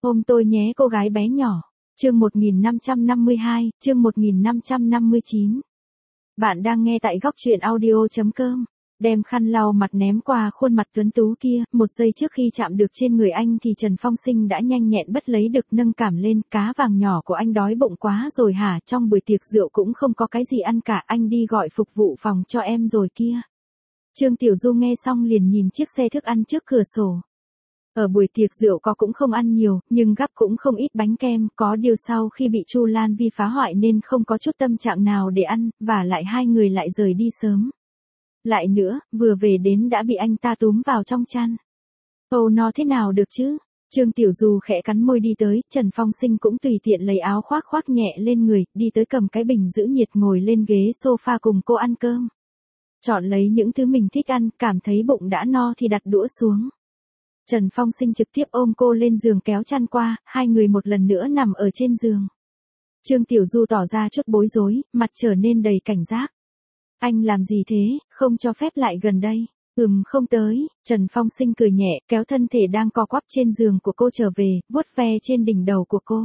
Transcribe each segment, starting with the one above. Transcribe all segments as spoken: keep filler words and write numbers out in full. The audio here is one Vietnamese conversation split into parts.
Ôm tôi nhé cô gái bé nhỏ. Chương một nghìn năm trăm năm mươi hai, chương một nghìn năm trăm năm mươi chín. Bạn đang nghe tại góc truyện audio chấm com. Đem khăn lau mặt ném qua khuôn mặt tuấn tú kia, một giây trước khi chạm được trên người anh thì Trần Phong Sinh đã nhanh nhẹn bắt lấy được nâng cảm lên. Cá vàng nhỏ của anh đói bụng quá rồi hả? Trong buổi tiệc rượu cũng không có cái gì ăn cả, anh đi gọi phục vụ phòng cho em rồi kia. Trương Tiểu Du nghe xong liền nhìn chiếc xe thức ăn trước cửa sổ. Ở buổi tiệc rượu có cũng không ăn nhiều, nhưng gắp cũng không ít bánh kem, có điều sau khi bị Chu Lan Vi phá hoại nên không có chút tâm trạng nào để ăn, và lại hai người lại rời đi sớm. Lại nữa, vừa về đến đã bị anh ta túm vào trong chăn. Âu nó thế nào được chứ? Trương Tiểu Du khẽ cắn môi đi tới, Trần Phong Sinh cũng tùy tiện lấy áo khoác khoác nhẹ lên người, đi tới cầm cái bình giữ nhiệt ngồi lên ghế sofa cùng cô ăn cơm. Chọn lấy những thứ mình thích ăn, cảm thấy bụng đã no thì đặt đũa xuống. Trần Phong Sinh trực tiếp ôm cô lên giường kéo chăn qua, hai người một lần nữa nằm ở trên giường. Trương Tiểu Du tỏ ra chút bối rối, mặt trở nên đầy cảnh giác. Anh làm gì thế, không cho phép lại gần đây. Ừm không tới, Trần Phong Sinh cười nhẹ, kéo thân thể đang co quắp trên giường của cô trở về, vuốt ve trên đỉnh đầu của cô.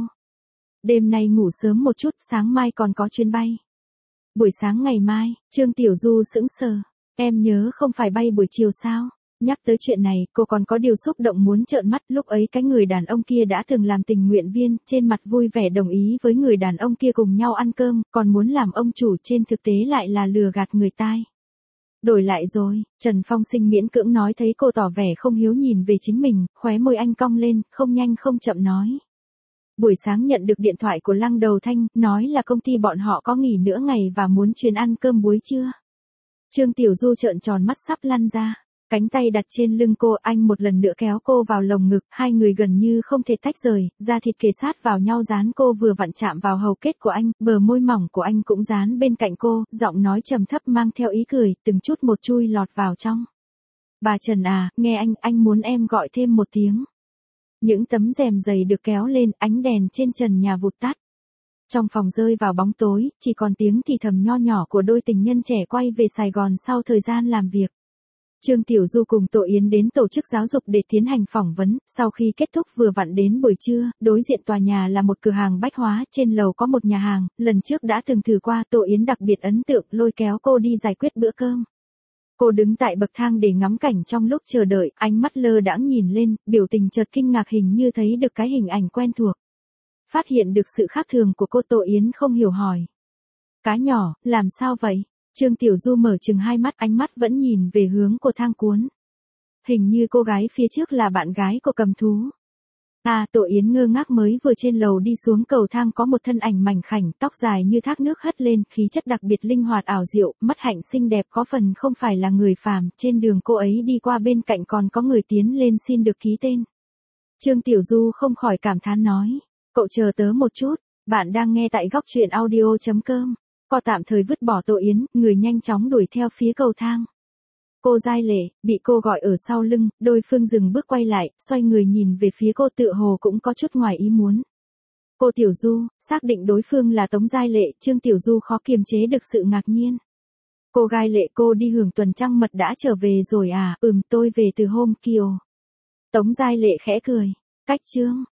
Đêm nay ngủ sớm một chút, sáng mai còn có chuyến bay. Buổi sáng ngày mai, Trương Tiểu Du sững sờ. Em nhớ không phải bay buổi chiều sao? Nhắc tới chuyện này, cô còn có điều xúc động muốn trợn mắt, lúc ấy cái người đàn ông kia đã từng làm tình nguyện viên, trên mặt vui vẻ đồng ý với người đàn ông kia cùng nhau ăn cơm, còn muốn làm ông chủ, trên thực tế lại là lừa gạt người tai. Đổi lại rồi, Trần Phong Sinh miễn cưỡng nói, thấy cô tỏ vẻ không hiếu nhìn về chính mình, khóe môi anh cong lên, không nhanh không chậm nói. Buổi sáng nhận được điện thoại của Lăng Đầu Thanh, nói là công ty bọn họ có nghỉ nửa ngày và muốn chuyến ăn cơm buổi trưa. Trương Tiểu Du trợn tròn mắt sắp lăn ra. Cánh tay đặt trên lưng cô, anh một lần nữa kéo cô vào lồng ngực, hai người gần như không thể tách rời, da thịt kề sát vào nhau, dán cô vừa vặn chạm vào hầu kết của anh, bờ môi mỏng của anh cũng dán bên cạnh cô, giọng nói trầm thấp mang theo ý cười, từng chút một chui lọt vào trong. Bà Trần à, nghe anh, anh muốn em gọi thêm một tiếng. Những tấm rèm dày được kéo lên, ánh đèn trên trần nhà vụt tắt. Trong phòng rơi vào bóng tối, chỉ còn tiếng thì thầm nho nhỏ của đôi tình nhân trẻ quay về Sài Gòn sau thời gian làm việc. Trương Tiểu Du cùng Tổ Yến đến tổ chức giáo dục để tiến hành phỏng vấn, sau khi kết thúc vừa vặn đến buổi trưa, đối diện tòa nhà là một cửa hàng bách hóa, trên lầu có một nhà hàng, lần trước đã từng thử qua, Tổ Yến đặc biệt ấn tượng, lôi kéo cô đi giải quyết bữa cơm. Cô đứng tại bậc thang để ngắm cảnh, trong lúc chờ đợi, ánh mắt lơ đãng nhìn lên, biểu tình chợt kinh ngạc, hình như thấy được cái hình ảnh quen thuộc. Phát hiện được sự khác thường của cô, Tổ Yến không hiểu hỏi. Cá nhỏ, làm sao vậy? Trương Tiểu Du mở chừng hai mắt, ánh mắt vẫn nhìn về hướng của thang cuốn. Hình như cô gái phía trước là bạn gái của Cầm Thú. À, Tổ Yến ngơ ngác, mới vừa trên lầu đi xuống cầu thang có một thân ảnh mảnh khảnh, tóc dài như thác nước hất lên, khí chất đặc biệt linh hoạt ảo diệu, mắt hạnh xinh đẹp, có phần không phải là người phàm. Trên đường cô ấy đi qua bên cạnh còn có người tiến lên xin được ký tên. Trương Tiểu Du không khỏi cảm thán nói, cậu chờ tớ một chút, bạn đang nghe tại góc truyện audio chấm com. Cô tạm thời vứt bỏ Tổ Yến, người nhanh chóng đuổi theo phía cầu thang. Cô Giai Lệ, bị cô gọi ở sau lưng, đối phương dừng bước quay lại, xoay người nhìn về phía cô, tựa hồ cũng có chút ngoài ý muốn. Cô Tiểu Du, xác định đối phương là Tống Giai Lệ, Trương Tiểu Du khó kiềm chế được sự ngạc nhiên. Cô Giai Lệ, cô đi hưởng tuần trăng mật đã trở về rồi à? Ừm, tôi về từ hôm kia. Tống Giai Lệ khẽ cười. Cách Trương